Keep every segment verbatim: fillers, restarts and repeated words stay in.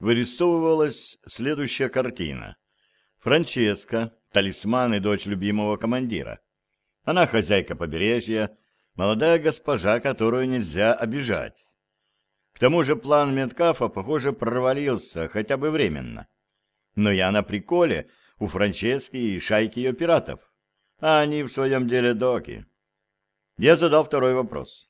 вырисовывалась следующая картина. Франческа, талисман и дочь любимого командира. Она хозяйка побережья, молодая госпожа, которую нельзя обижать. К тому же план Меткафа, похоже, провалился, хотя бы временно. Но я на приколе у Франчески и шайки ее пиратов, а они в своем деле доки. Я задал второй вопрос.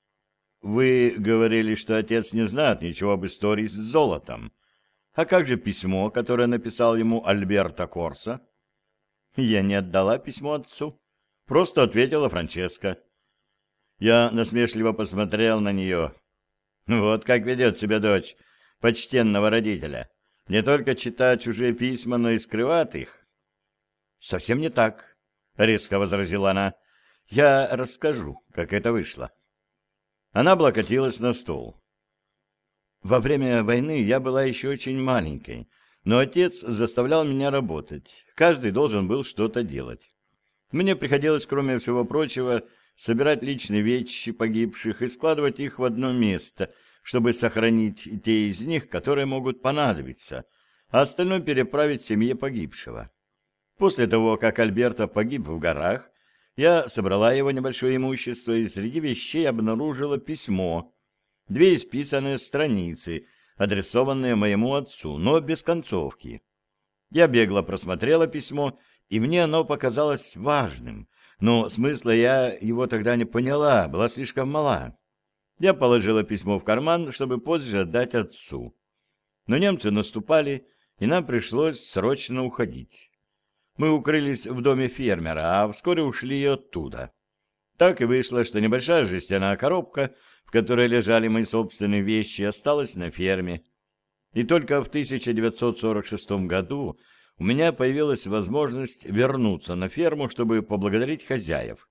Вы говорили, что отец не знает ничего об истории с золотом. А как же письмо, которое написал ему Альберто Корса? Я не отдала письмо отцу. Просто ответила Франческа. Я насмешливо посмотрел на нее. Вот как ведет себя дочь почтенного родителя. Не только читает чужие письма, но и скрывает их. Совсем не так, резко возразила она. Я расскажу, как это вышло. Она облокотилась на стол. Во время войны я была еще очень маленькой, но отец заставлял меня работать. Каждый должен был что-то делать. Мне приходилось, кроме всего прочего, собирать личные вещи погибших и складывать их в одно место, чтобы сохранить те из них, которые могут понадобиться, а остальное переправить семье погибшего. После того, как Альберто погиб в горах, я собрала его небольшое имущество и среди вещей обнаружила письмо, две исписанные страницы, адресованные моему отцу, но без концовки. Я бегло просмотрела письмо, и мне оно показалось важным, но смысла я его тогда не поняла, была слишком мала. Я положила письмо в карман, чтобы позже отдать отцу. Но немцы наступали, и нам пришлось срочно уходить. Мы укрылись в доме фермера, а вскоре ушли и оттуда. Так и вышло, что небольшая жестяная коробка, в которой лежали мои собственные вещи, осталась на ферме. И только в тысяча девятьсот сорок шестом году у меня появилась возможность вернуться на ферму, чтобы поблагодарить хозяев.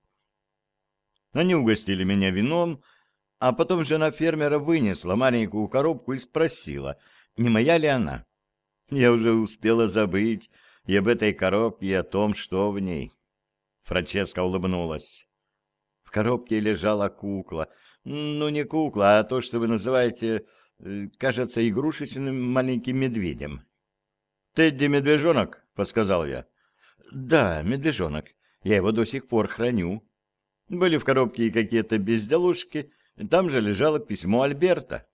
Они угостили меня вином, а потом жена фермера вынесла маленькую коробку и спросила, не моя ли она. Я уже успела забыть и об этой коробке, и о том, что в ней. Франческа улыбнулась. В коробке лежала кукла. Ну, не кукла, а то, что вы называете, кажется, игрушечным маленьким медведем. «Тедди-медвежонок», — подсказал я. «Да, медвежонок. Я его до сих пор храню. Были в коробке и какие-то безделушки, там же лежало письмо Альберта».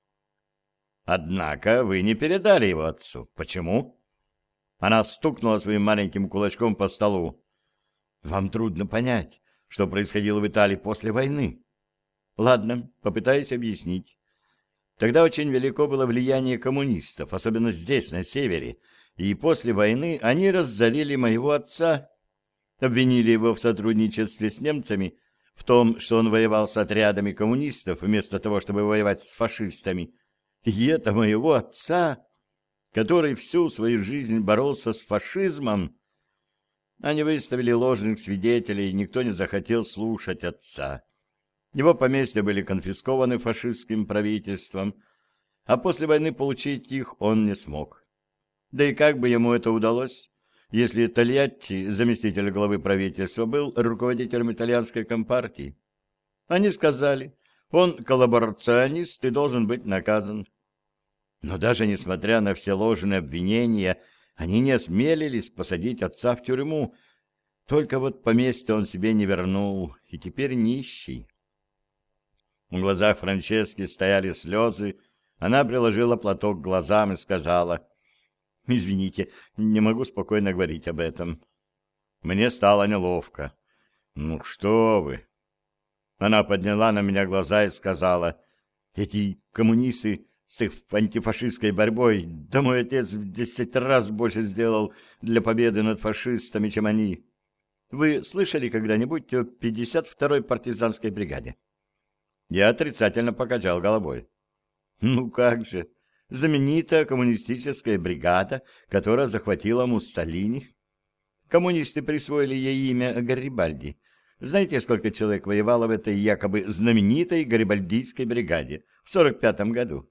«Однако вы не передали его отцу. Почему?» Она стукнула своим маленьким кулачком по столу. «Вам трудно понять, что происходило в Италии после войны. Ладно, попытаюсь объяснить. Тогда очень велико было влияние коммунистов, особенно здесь, на севере, и после войны они разорили моего отца, обвинили его в сотрудничестве с немцами, в том, что он воевал с отрядами коммунистов вместо того, чтобы воевать с фашистами. И это моего отца, который всю свою жизнь боролся с фашизмом. Они выставили ложных свидетелей, и никто не захотел слушать отца. Его поместья были конфискованы фашистским правительством, а после войны получить их он не смог. Да и как бы ему это удалось, если Тольятти, заместитель главы правительства, был руководителем итальянской компартии? Они сказали, он коллаборационист и должен быть наказан. Но даже несмотря на все ложные обвинения, они не осмелились посадить отца в тюрьму. Только вот поместье он себе не вернул, и теперь нищий. В глазах Франчески стояли слезы. Она приложила платок к глазам и сказала: «Извините, не могу спокойно говорить об этом». Мне стало неловко. «Ну что вы?» Она подняла на меня глаза и сказала: «Эти коммунисты с их антифашистской борьбой, да мой отец в десять раз больше сделал для победы над фашистами, чем они. Вы слышали когда-нибудь о пятьдесят второй партизанской бригаде?» Я отрицательно покачал головой. «Ну как же, знаменитая коммунистическая бригада, которая захватила Муссолини. Коммунисты присвоили ей имя Гарибальди. Знаете, сколько человек воевало в этой якобы знаменитой гарибальдийской бригаде в сорок пятом году?»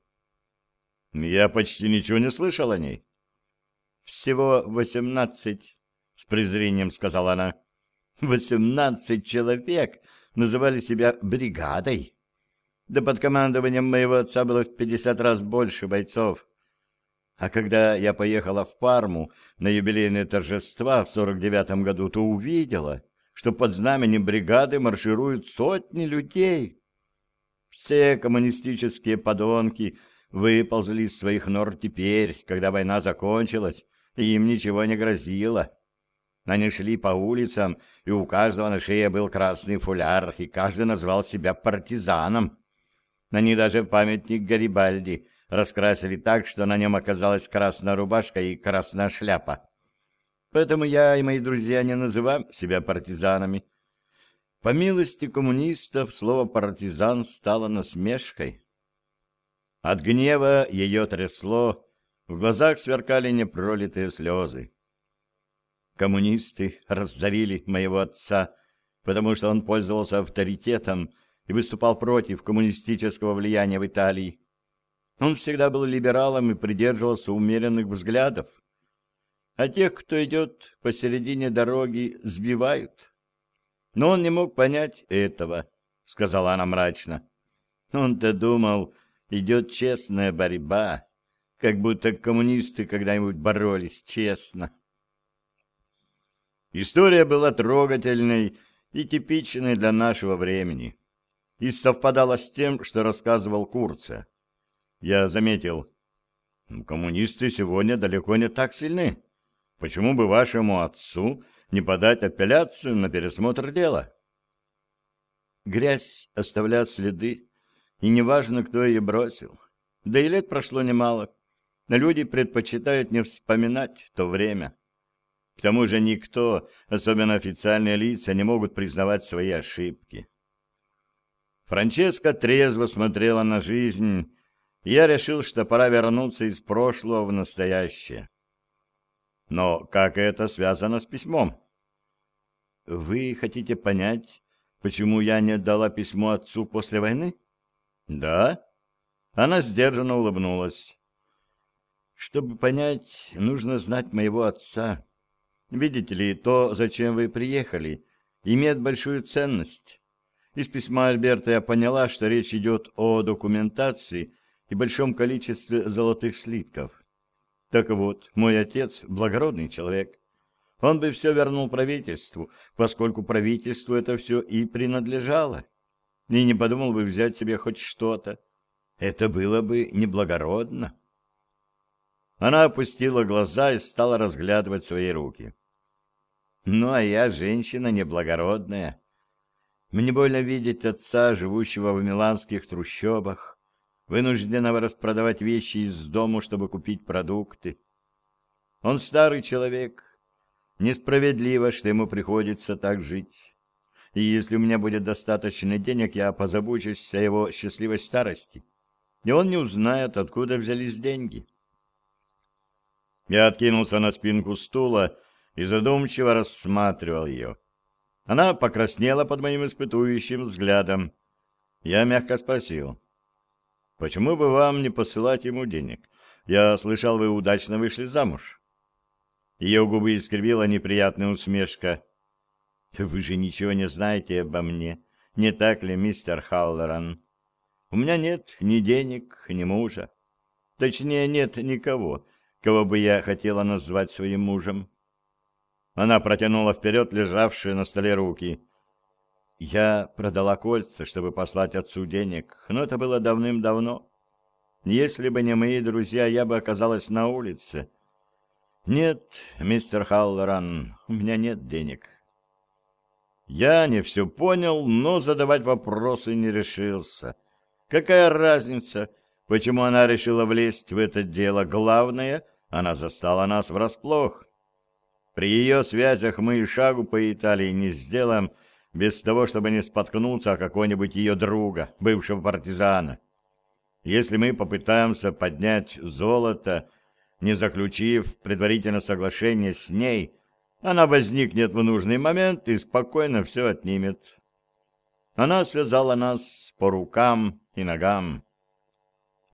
«Я почти ничего не слышал о ней». «Всего восемнадцать», — с презрением сказала она. «Восемнадцать человек называли себя бригадой. Да под командованием моего отца было в пятьдесят раз больше бойцов. А когда я поехала в Парму на юбилейные торжества в сорок девятом году, то увидела, что под знаменем бригады маршируют сотни людей. Все коммунистические подонки выползли из своих нор теперь, когда война закончилась, и им ничего не грозило. Они шли по улицам, и у каждого на шее был красный фуляр, и каждый назвал себя партизаном. Они даже памятник Гарибальди раскрасили так, что на нем оказалась красная рубашка и красная шляпа. Поэтому я и мои друзья не называем себя партизанами. По милости коммунистов слово «партизан» стало насмешкой. От гнева ее трясло, в глазах сверкали непролитые слезы. Коммунисты разорили моего отца, потому что он пользовался авторитетом и выступал против коммунистического влияния в Италии. Он всегда был либералом и придерживался умеренных взглядов. А тех, кто идет посередине дороги, сбивают. Но он не мог понять этого, — сказала она мрачно. Он-то думал, идет честная борьба, как будто коммунисты когда-нибудь боролись честно. История была трогательной и типичной для нашего времени, и совпадала с тем, что рассказывал Курца. Я заметил, коммунисты сегодня далеко не так сильны. Почему бы вашему отцу не подать апелляцию на пересмотр дела? Грязь оставляет следы, и неважно, кто ее бросил. Да и лет прошло немало, но люди предпочитают не вспоминать то время. К тому же никто, особенно официальные лица, не могут признавать свои ошибки. Франческа трезво смотрела на жизнь, и я решил, что пора вернуться из прошлого в настоящее. Но как это связано с письмом? Вы хотите понять, почему я не отдала письмо отцу после войны? Да. Она сдержанно улыбнулась. Чтобы понять, нужно знать моего отца. Видите ли, то, зачем вы приехали, имеет большую ценность. Из письма Альберта я поняла, что речь идет о документации и большом количестве золотых слитков. Так вот, мой отец – благородный человек. Он бы все вернул правительству, поскольку правительству это все и принадлежало. И не подумал бы взять себе хоть что-то. Это было бы неблагородно. Она опустила глаза и стала разглядывать свои руки. Ну, а я женщина неблагородная. Мне больно видеть отца, живущего в миланских трущобах, вынужденного распродавать вещи из дому, чтобы купить продукты. Он старый человек. Несправедливо, что ему приходится так жить. И если у меня будет достаточно денег, я позабочусь о его счастливой старости. И он не узнает, откуда взялись деньги. Я откинулся на спинку стула и задумчиво рассматривал ее. Она покраснела под моим испытующим взглядом. Я мягко спросил: «Почему бы вам не посылать ему денег? Я слышал, вы удачно вышли замуж». Ее губы искривила неприятная усмешка. «Вы же ничего не знаете обо мне, не так ли, мистер Халлоран? У меня нет ни денег, ни мужа. Точнее, нет никого, кого бы я хотела назвать своим мужем». Она протянула вперед лежавшие на столе руки. «Я продала кольца, чтобы послать отцу денег, но это было давным-давно. Если бы не мои друзья, я бы оказалась на улице. Нет, мистер Халлоран, у меня нет денег». Я не все понял, но задавать вопросы не решился. Какая разница, почему она решила влезть в это дело? Главное, она застала нас врасплох. При ее связях мы и шагу по Италии не сделаем без того, чтобы не споткнуться о какого-нибудь ее друга, бывшего партизана. Если мы попытаемся поднять золото, не заключив предварительно соглашение с ней, она возникнет в нужный момент и спокойно все отнимет. Она связала нас по рукам и ногам.